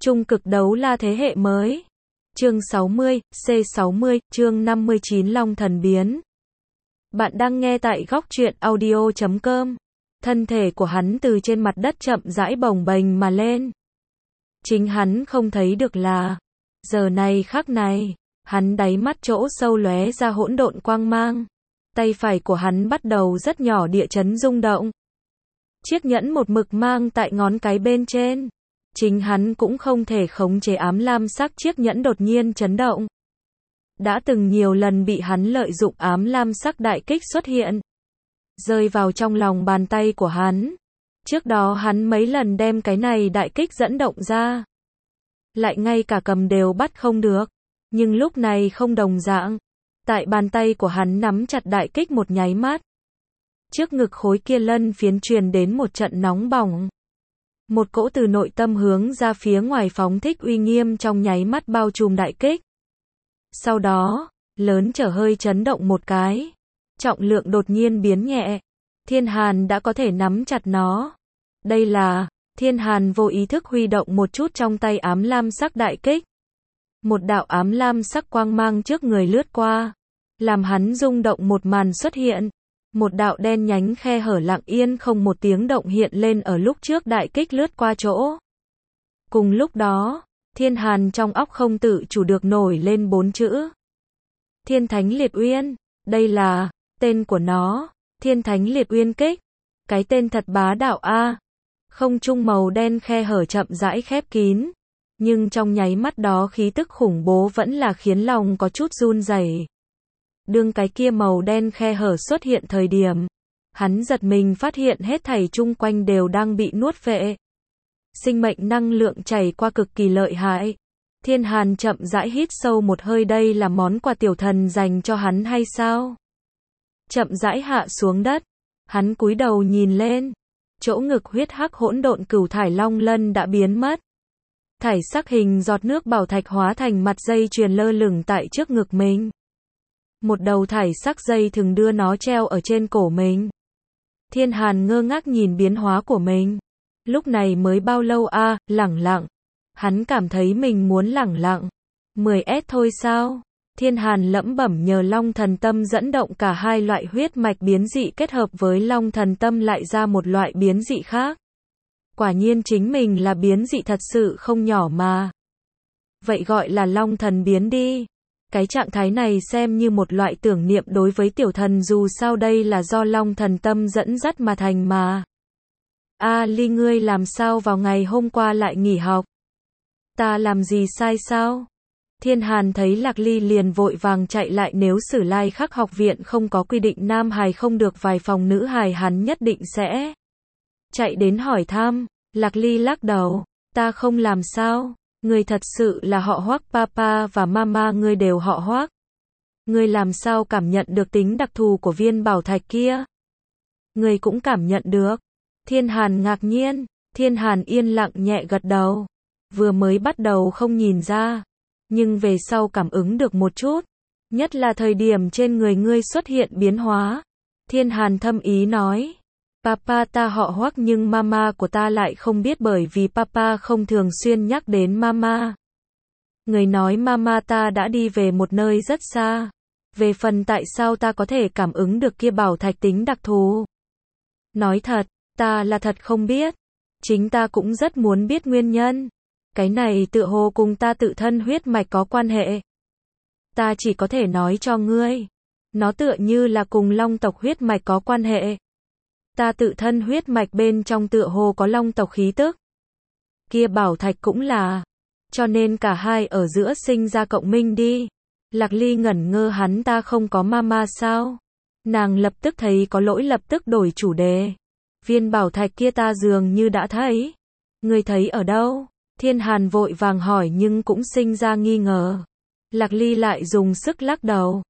Trung cực đấu la thế hệ mới. Chương 60, C60, chương 59 Long thần biến. Bạn đang nghe tại góc truyện audio.com. Thân thể của hắn từ trên mặt đất chậm rãi bồng bềnh mà lên. Chính hắn không thấy được là, giờ này khắc này, hắn đáy mắt chỗ sâu lóe ra hỗn độn quang mang. Tay phải của hắn bắt đầu rất nhỏ địa chấn rung động. Chiếc nhẫn một mực mang tại ngón cái bên trên. Chính hắn cũng không thể khống chế ám lam sắc chiếc nhẫn đột nhiên chấn động. Đã từng nhiều lần bị hắn lợi dụng ám lam sắc đại kích xuất hiện, rơi vào trong lòng bàn tay của hắn. Trước đó hắn mấy lần đem cái này đại kích dẫn động ra, lại ngay cả cầm đều bắt không được. Nhưng lúc này không đồng dạng. Tại bàn tay của hắn nắm chặt đại kích một nháy mắt, trước ngực khối kia lân phiến truyền đến một trận nóng bỏng. Một cỗ từ nội tâm hướng ra phía ngoài phóng thích uy nghiêm trong nháy mắt bao trùm đại kích. Sau đó, lớn trở hơi chấn động một cái. Trọng lượng đột nhiên biến nhẹ. Thiên Hàn đã có thể nắm chặt nó. Đây là, Thiên Hàn vô ý thức huy động một chút trong tay ám lam sắc đại kích. Một đạo ám lam sắc quang mang trước người lướt qua, làm hắn rung động một màn xuất hiện. Một đạo đen nhánh khe hở lặng yên không một tiếng động hiện lên ở lúc trước đại kích lướt qua chỗ. Cùng lúc đó, Thiên Hàn trong óc không tự chủ được nổi lên 4 chữ. Thiên Thánh Liệt Uyên. Đây là tên của nó, Thiên Thánh Liệt Uyên kích. Cái tên thật bá đạo a. Không trung màu đen khe hở chậm rãi khép kín, nhưng trong nháy mắt đó khí tức khủng bố vẫn là khiến lòng có chút run rẩy. Đương cái kia màu đen khe hở xuất hiện thời điểm, hắn giật mình phát hiện hết thảy chung quanh đều đang bị nuốt phệ. Sinh mệnh năng lượng chảy qua cực kỳ lợi hại. Thiên Hàn chậm rãi hít sâu một hơi, đây là món quà tiểu thần dành cho hắn hay sao? Chậm rãi hạ xuống đất, hắn cúi đầu nhìn lên, chỗ ngực huyết hắc hỗn độn cửu thải long lân đã biến mất. Thải sắc hình giọt nước bảo thạch hóa thành mặt dây chuyền lơ lửng tại trước ngực mình. Một đầu thải sắc dây thừng đưa nó treo ở trên cổ mình. Thiên Hàn ngơ ngác nhìn biến hóa của mình. Lúc này mới bao lâu a, lẳng lặng. Hắn cảm thấy mình muốn lẳng lặng. 10S thôi sao? Thiên Hàn lẩm bẩm, nhờ Long thần tâm dẫn động cả hai loại huyết mạch biến dị kết hợp với Long thần tâm lại ra một loại biến dị khác. Quả nhiên chính mình là biến dị thật sự không nhỏ mà. Vậy gọi là Long thần biến đi. Cái trạng thái này xem như một loại tưởng niệm đối với tiểu thần, dù sao đây là do Long thần tâm dẫn dắt mà thành mà. A Ly, ngươi làm sao vào ngày hôm qua lại nghỉ học? Ta làm gì sai sao? Thiên Hàn thấy Lạc Ly liền vội vàng chạy lại, nếu Sử Lai Khắc học viện không có quy định nam hài không được vài phòng nữ hài hắn nhất định sẽ chạy đến hỏi thăm. Lạc Ly lắc đầu, ta không làm sao. Ngươi thật sự là họ Hoắc, papa và mama ngươi đều họ Hoắc. Ngươi làm sao cảm nhận được tính đặc thù của viên bảo thạch kia? Ngươi cũng cảm nhận được. Thiên Hàn ngạc nhiên. Thiên Hàn yên lặng nhẹ gật đầu. Vừa mới bắt đầu không nhìn ra, nhưng về sau cảm ứng được một chút. Nhất là thời điểm trên người ngươi xuất hiện biến hóa. Thiên Hàn thâm ý nói, papa ta họ Hoắc nhưng mama của ta lại không biết, bởi vì papa không thường xuyên nhắc đến mama. Người nói mama ta đã đi về một nơi rất xa. Về phần tại sao ta có thể cảm ứng được kia bảo thạch tính đặc thù, nói thật, ta là thật không biết. Chính ta cũng rất muốn biết nguyên nhân. Cái này tựa hồ cùng ta tự thân huyết mạch có quan hệ. Ta chỉ có thể nói cho ngươi, nó tựa như là cùng long tộc huyết mạch có quan hệ. Ta tự thân huyết mạch bên trong tựa hồ có long tộc khí tức. Kia bảo thạch cũng là. Cho nên cả hai ở giữa sinh ra cộng minh đi. Lạc Ly ngẩn ngơ, hắn ta không có mama sao? Nàng lập tức thấy có lỗi, lập tức đổi chủ đề. Viên bảo thạch kia ta dường như đã thấy. Ngươi thấy ở đâu? Thiên Hàn vội vàng hỏi nhưng cũng sinh ra nghi ngờ. Lạc Ly lại dùng sức lắc đầu.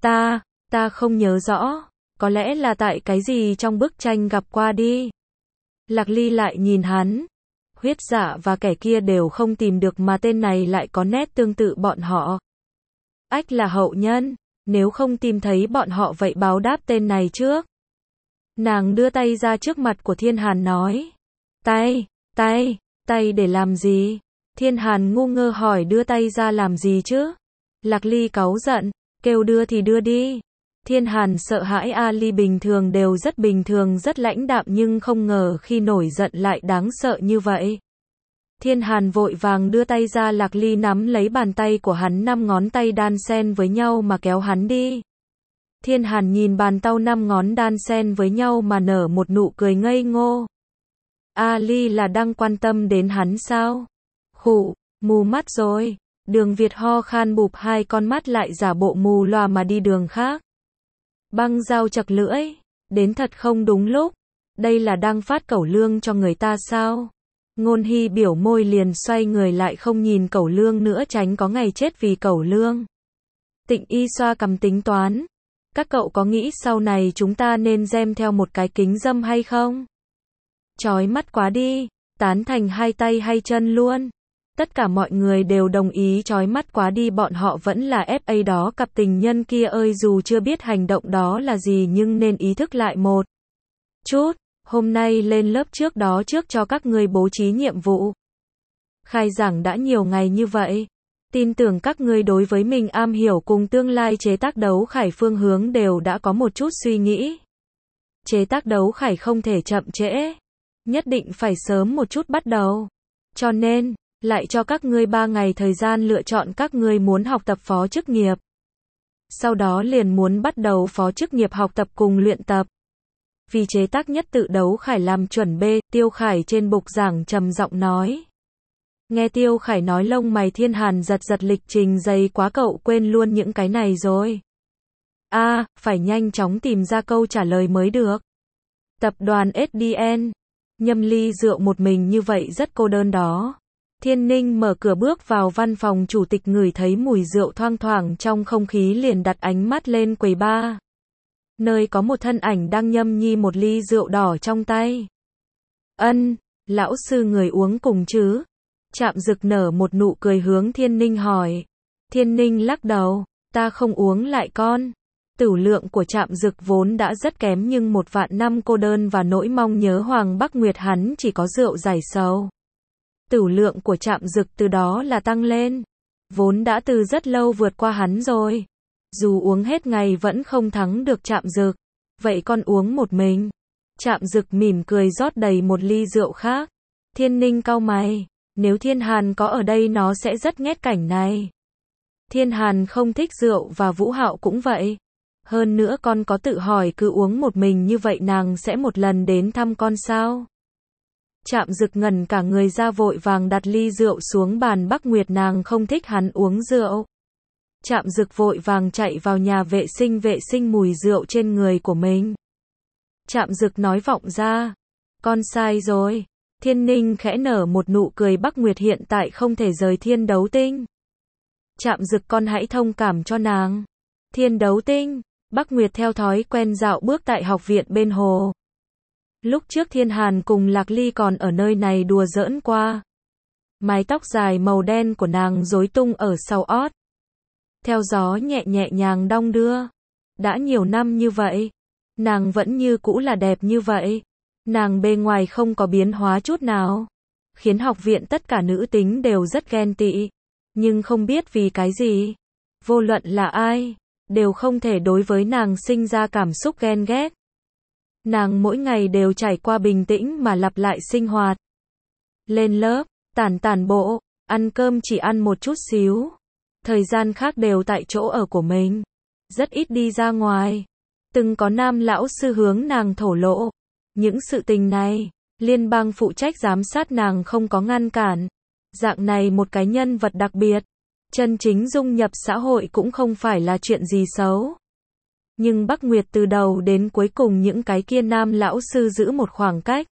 Ta không nhớ rõ. Có lẽ là tại cái gì trong bức tranh gặp qua đi. Lạc Ly lại nhìn hắn. Huyết Dạ và kẻ kia đều không tìm được mà tên này lại có nét tương tự bọn họ. Ách là hậu nhân. Nếu không tìm thấy bọn họ vậy báo đáp tên này trước. Nàng đưa tay ra trước mặt của Thiên Hàn nói. Tay để làm gì? Thiên Hàn ngu ngơ hỏi đưa tay ra làm gì chứ? Lạc Ly cáu giận, kêu đưa thì đưa đi. Thiên Hàn sợ hãi Ali bình thường đều rất bình thường rất lãnh đạm nhưng không ngờ khi nổi giận lại đáng sợ như vậy. Thiên Hàn vội vàng đưa tay ra Lạc Ly nắm lấy bàn tay của hắn 5 ngón tay đan xen với nhau mà kéo hắn đi. Thiên Hàn nhìn bàn tay 5 ngón đan xen với nhau mà nở một nụ cười ngây ngô. Ali là đang quan tâm đến hắn sao? Khụ, mù mắt rồi. Đường Việt ho khan bụp hai con mắt lại giả bộ mù lòa mà đi đường khác. Băng dao chặt lưỡi, đến thật không đúng lúc. Đây là đang phát cẩu lương cho người ta sao? Ngôn Hy biểu môi liền xoay người lại không nhìn cẩu lương nữa tránh có ngày chết vì cẩu lương. Tịnh Y xoa cằm tính toán. Các cậu có nghĩ sau này chúng ta nên gem theo một cái kính râm hay không? Chói mắt quá đi, tán thành hai tay hay chân luôn. Tất cả mọi người đều đồng ý chói mắt quá đi bọn họ vẫn là FA đó cặp tình nhân kia ơi dù chưa biết hành động đó là gì nhưng nên ý thức lại một chút. Hôm nay lên lớp trước đó trước cho các ngươi bố trí nhiệm vụ. Khai giảng đã nhiều ngày như vậy. Tin tưởng các ngươi đối với mình am hiểu cùng tương lai chế tác đấu khải phương hướng đều đã có một chút suy nghĩ. Chế tác đấu khải không thể chậm trễ. Nhất định phải sớm một chút bắt đầu. Cho nên, lại cho các ngươi 3 ngày thời gian lựa chọn các ngươi muốn học tập phó chức nghiệp. Sau đó liền muốn bắt đầu phó chức nghiệp học tập cùng luyện tập. Vì chế tác nhất tự đấu khải làm chuẩn B, Tiêu Khải trên bục giảng trầm giọng nói. Nghe Tiêu Khải nói lông mày Thiên Hàn giật giật lịch trình dày quá cậu quên luôn những cái này rồi. Phải nhanh chóng tìm ra câu trả lời mới được. Tập đoàn SDN. Nhâm ly rượu một mình như vậy rất cô đơn đó. Thiên Ninh mở cửa bước vào văn phòng chủ tịch ngửi thấy mùi rượu thoang thoảng trong không khí liền đặt ánh mắt lên quầy bar. Nơi có một thân ảnh đang nhâm nhi một ly rượu đỏ trong tay. Lão sư người uống cùng chứ? Trạm Dực nở một nụ cười hướng Thiên Ninh hỏi. Thiên Ninh lắc đầu, ta không uống lại con. Tửu lượng của Trạm Dực vốn đã rất kém nhưng một vạn năm cô đơn và nỗi mong nhớ Hoàng Bắc Nguyệt hắn chỉ có rượu giải sầu. Tửu lượng của Trạm Dực từ đó là tăng lên. Vốn đã từ rất lâu vượt qua hắn rồi. Dù uống hết ngày vẫn không thắng được Trạm Dực. Vậy con uống một mình. Trạm Dực mỉm cười rót đầy một ly rượu khác. Thiên Ninh cau mày. Nếu Thiên Hàn có ở đây nó sẽ rất ghét cảnh này. Thiên Hàn không thích rượu và Vũ Hạo cũng vậy. Hơn nữa con có tự hỏi cứ uống một mình như vậy nàng sẽ một lần đến thăm con sao? Trạm Dực ngẩn cả người ra vội vàng đặt ly rượu xuống bàn. Bắc Nguyệt nàng không thích hắn uống rượu. Trạm Dực vội vàng chạy vào nhà vệ sinh mùi rượu trên người của mình. Trạm Dực nói vọng ra. Con sai rồi. Thiên Ninh khẽ nở một nụ cười. Bắc Nguyệt hiện tại không thể rời Thiên Đấu Tinh. Trạm Dực con hãy thông cảm cho nàng. Thiên Đấu Tinh. Bắc Nguyệt theo thói quen dạo bước tại học viện bên hồ. Lúc trước Thiên Hàn cùng Lạc Ly còn ở nơi này đùa giỡn qua. Mái tóc dài màu đen của nàng rối tung ở sau ót. Theo gió nhẹ nhàng đong đưa. Đã nhiều năm như vậy. Nàng vẫn như cũ là đẹp như vậy. Nàng bề ngoài không có biến hóa chút nào. Khiến học viện tất cả nữ tính đều rất ghen tị. Nhưng không biết vì cái gì. Vô luận là ai. Đều không thể đối với nàng sinh ra cảm xúc ghen ghét. Nàng mỗi ngày đều trải qua bình tĩnh mà lặp lại sinh hoạt. Lên lớp, tản bộ, ăn cơm chỉ ăn một chút xíu. Thời gian khác đều tại chỗ ở của mình. Rất ít đi ra ngoài. Từng có nam lão sư hướng nàng thổ lộ. Những sự tình này, liên bang phụ trách giám sát nàng không có ngăn cản. Dạng này một cái nhân vật đặc biệt. Chân chính dung nhập xã hội cũng không phải là chuyện gì xấu. Nhưng Bắc Nguyệt từ đầu đến cuối cùng những cái kia nam lão sư giữ một khoảng cách.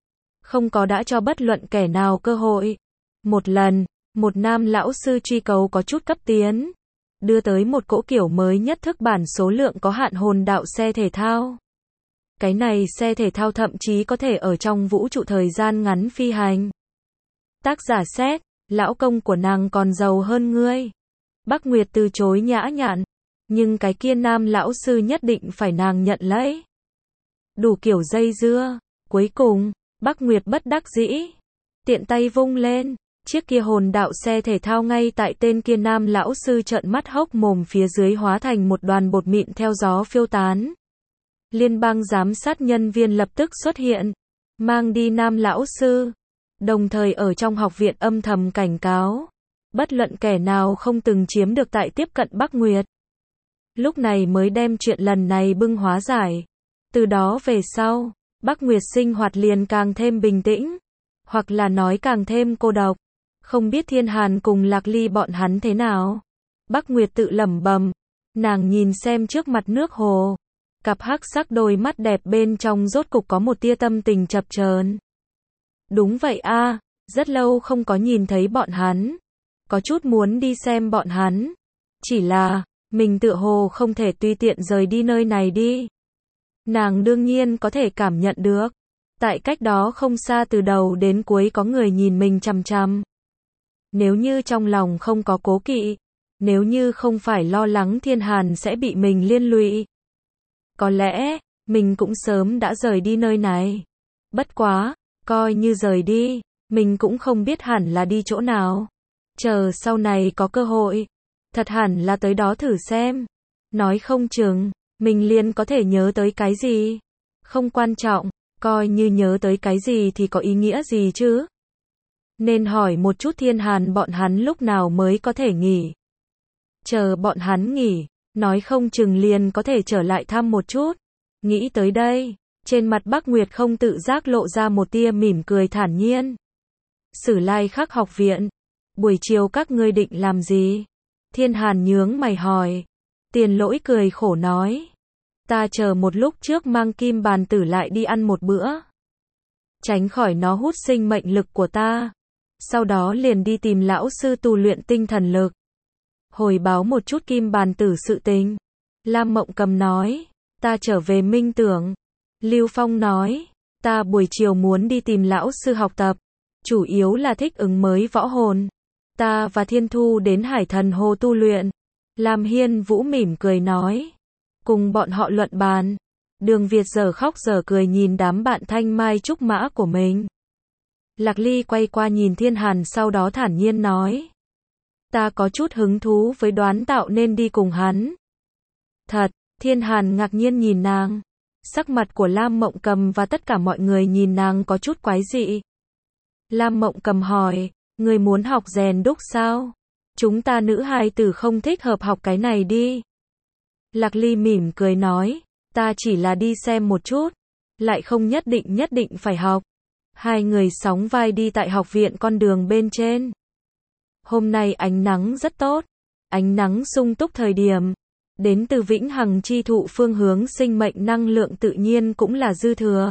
Không có đã cho bất luận kẻ nào cơ hội. Một lần, một nam lão sư truy cầu có chút cấp tiến. Đưa tới một cỗ kiểu mới nhất thức bản số lượng có hạn hồn đạo xe thể thao. Cái này xe thể thao thậm chí có thể ở trong vũ trụ thời gian ngắn phi hành. Tác giả xét, lão công của nàng còn giàu hơn ngươi. Bắc Nguyệt từ chối nhã nhặn. Nhưng cái kia nam lão sư nhất định phải nàng nhận lấy. Đủ kiểu dây dưa. Cuối cùng, Bắc Nguyệt bất đắc dĩ. Tiện tay vung lên. Chiếc kia hồn đạo xe thể thao ngay tại tên kia nam lão sư trợn mắt hốc mồm phía dưới hóa thành một đoàn bột mịn theo gió phiêu tán. Liên bang giám sát nhân viên lập tức xuất hiện, mang đi nam lão sư, đồng thời ở trong học viện âm thầm cảnh cáo, bất luận kẻ nào không từng chiếm được tại tiếp cận Bắc Nguyệt. Lúc này mới đem chuyện lần này bưng hóa giải. Từ đó về sau, Bắc Nguyệt sinh hoạt liền càng thêm bình tĩnh, hoặc là nói càng thêm cô độc. Không biết Thiên Hàn cùng Lạc Ly bọn hắn thế nào. Bắc Nguyệt tự lẩm bẩm, nàng nhìn xem trước mặt nước hồ, cặp hắc sắc đôi mắt đẹp bên trong rốt cục có một tia tâm tình chập chờn. Đúng vậy a, rất lâu không có nhìn thấy bọn hắn, có chút muốn đi xem bọn hắn. Chỉ là, mình tựa hồ không thể tùy tiện rời đi nơi này đi. Nàng đương nhiên có thể cảm nhận được, tại cách đó không xa từ đầu đến cuối có người nhìn mình chằm chằm. Nếu như trong lòng không có cố kỵ, nếu như không phải lo lắng Thiên Hàn sẽ bị mình liên lụy, có lẽ, mình cũng sớm đã rời đi nơi này. Bất quá, coi như rời đi, mình cũng không biết hẳn là đi chỗ nào. Chờ sau này có cơ hội, thật hẳn là tới đó thử xem. Nói không chừng, mình liền có thể nhớ tới cái gì. Không quan trọng, coi như nhớ tới cái gì thì có ý nghĩa gì chứ. Nên hỏi một chút Thiên Hàn bọn hắn lúc nào mới có thể nghỉ. Chờ bọn hắn nghỉ, nói không chừng liền có thể trở lại thăm một chút. Nghĩ tới đây, trên mặt Bắc Nguyệt không tự giác lộ ra một tia mỉm cười thản nhiên. Sử Lai Khắc học viện, buổi chiều các ngươi định làm gì? Thiên Hàn nhướng mày hỏi. Tiền Lỗi cười khổ nói, ta chờ một lúc trước mang Kim Bàn Tử lại đi ăn một bữa, tránh khỏi nó hút sinh mệnh lực của ta. Sau đó liền đi tìm lão sư tu luyện tinh thần lực, hồi báo một chút Kim Bàn Tử sự tình. Lam Mộng Cầm nói, ta trở về minh tưởng. Lưu Phong nói, ta buổi chiều muốn đi tìm lão sư học tập, chủ yếu là thích ứng mới võ hồn. Ta và Thiên Thu đến Hải Thần Hồ tu luyện. Lam Hiên Vũ mỉm cười nói, cùng bọn họ luận bàn. Đường Việt giờ khóc giờ cười nhìn đám bạn thanh mai trúc mã của mình. Lạc Ly quay qua nhìn Thiên Hàn sau đó thản nhiên nói, ta có chút hứng thú với Đoán Tạo nên đi cùng hắn. Thật, Thiên Hàn ngạc nhiên nhìn nàng. Sắc mặt của Lam Mộng Cầm và tất cả mọi người nhìn nàng có chút quái dị. Lam Mộng Cầm hỏi, người muốn học rèn đúc sao? Chúng ta nữ hài tử không thích hợp học cái này đi. Lạc Ly mỉm cười nói, ta chỉ là đi xem một chút, lại không nhất định phải học. Hai người sóng vai đi tại học viện con đường bên trên. Hôm nay ánh nắng rất tốt, ánh nắng sung túc thời điểm. Đến từ vĩnh hằng chi thụ phương hướng sinh mệnh năng lượng tự nhiên cũng là dư thừa.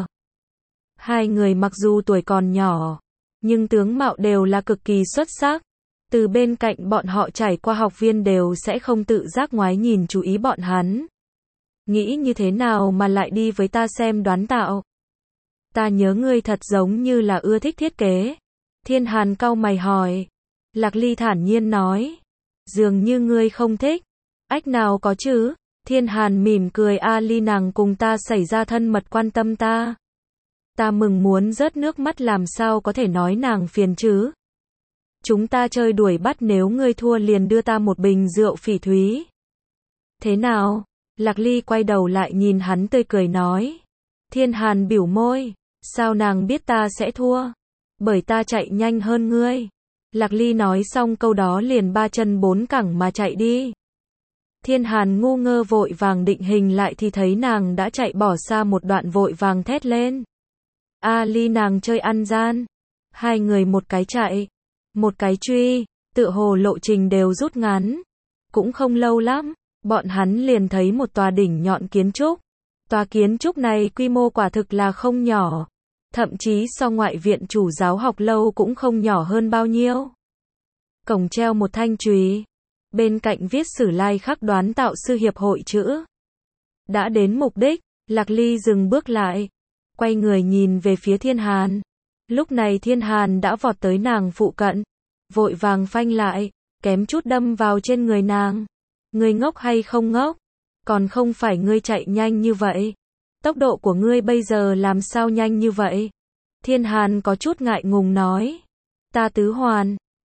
Hai người mặc dù tuổi còn nhỏ, nhưng tướng mạo đều là cực kỳ xuất sắc. Từ bên cạnh bọn họ trải qua học viên đều sẽ không tự giác ngoái nhìn chú ý bọn hắn. Nghĩ như thế nào mà lại đi với ta xem Đoán Tạo? Ta nhớ ngươi thật giống như là ưa thích thiết kế. Thiên Hàn cau mày hỏi. Lạc Ly thản nhiên nói, dường như ngươi không thích. Ách nào có chứ? Thiên Hàn mỉm cười, a Ly nàng cùng ta xảy ra thân mật quan tâm ta. Ta mừng muốn rớt nước mắt, làm sao có thể nói nàng phiền chứ? Chúng ta chơi đuổi bắt, nếu ngươi thua liền đưa ta một bình rượu phỉ thúy. Thế nào? Lạc Ly quay đầu lại nhìn hắn tươi cười nói. Thiên Hàn bĩu môi, sao nàng biết ta sẽ thua? Bởi ta chạy nhanh hơn ngươi. Lạc Ly nói xong câu đó liền ba chân bốn cẳng mà chạy đi. Thiên Hàn ngu ngơ vội vàng định hình lại thì thấy nàng đã chạy bỏ xa một đoạn, vội vàng thét lên. A Ly nàng chơi ăn gian. Hai người một cái chạy, một cái truy, tựa hồ lộ trình đều rút ngắn. Cũng không lâu lắm, bọn hắn liền thấy một tòa đỉnh nhọn kiến trúc. Tòa kiến trúc này quy mô quả thực là không nhỏ. Thậm chí so ngoại viện chủ giáo học lâu cũng không nhỏ hơn bao nhiêu. Cổng treo một thanh chùy. Bên cạnh viết Sử Lai Khắc Đoán Tạo sư hiệp hội chữ. Đã đến mục đích, Lạc Ly dừng bước lại, quay người nhìn về phía Thiên Hàn. Lúc này Thiên Hàn đã vọt tới nàng phụ cận, vội vàng phanh lại, kém chút đâm vào trên người nàng. Ngươi ngốc hay không ngốc? Còn không phải ngươi chạy nhanh như vậy. Tốc độ của ngươi bây giờ làm sao nhanh như vậy? Thiên Hàn có chút ngại ngùng nói. Ta tứ hoàn,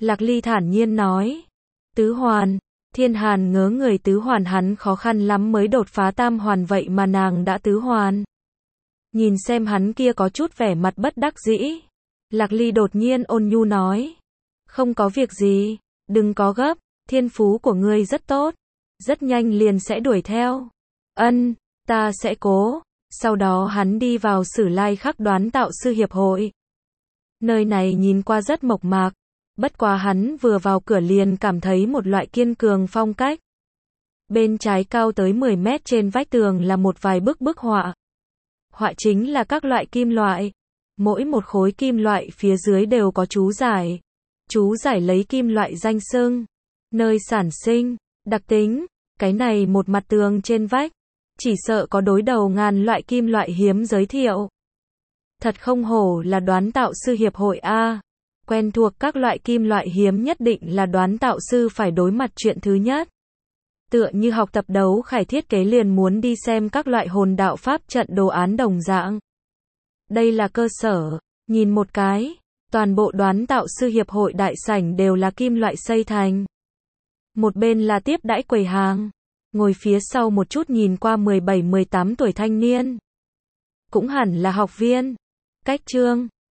Lạc Ly thản nhiên nói. Tứ hoàn. Thiên Hàn ngớ người, tứ hoàn hắn khó khăn lắm mới đột phá tam hoàn, vậy mà nàng đã tứ hoàn. Nhìn xem hắn kia có chút vẻ mặt bất đắc dĩ. Lạc Ly đột nhiên ôn nhu nói. Không có việc gì, đừng có gấp, thiên phú của ngươi rất tốt, rất nhanh liền sẽ đuổi theo. Ân, ta sẽ cố. Sau đó hắn đi vào Sử Lai Khắc Đoán Tạo Sư Hiệp hội. Nơi này nhìn qua rất mộc mạc, bất quá hắn vừa vào cửa liền cảm thấy một loại kiên cường phong cách. Bên trái cao tới 10 mét trên vách tường là một vài bức họa. Họa chính là các loại kim loại. Mỗi một khối kim loại phía dưới đều có chú giải. Chú giải lấy kim loại danh xưng, nơi sản sinh, đặc tính. Cái này một mặt tường trên vách, chỉ sợ có đối đầu ngàn loại kim loại hiếm giới thiệu. Thật không hổ là Đoán Tạo Sư Hiệp hội A. Quen thuộc các loại kim loại hiếm nhất định là đoán tạo sư phải đối mặt chuyện thứ nhất. Tựa như học tập đấu khải thiết kế liền muốn đi xem các loại hồn đạo pháp trận đồ án đồng dạng. Đây là cơ sở, nhìn một cái, toàn bộ Đoán Tạo Sư Hiệp hội đại sảnh đều là kim loại xây thành. Một bên là tiếp đãi quầy hàng, ngồi phía sau một chút nhìn qua 17-18 tuổi thanh niên. Cũng hẳn là học viên. Cách chương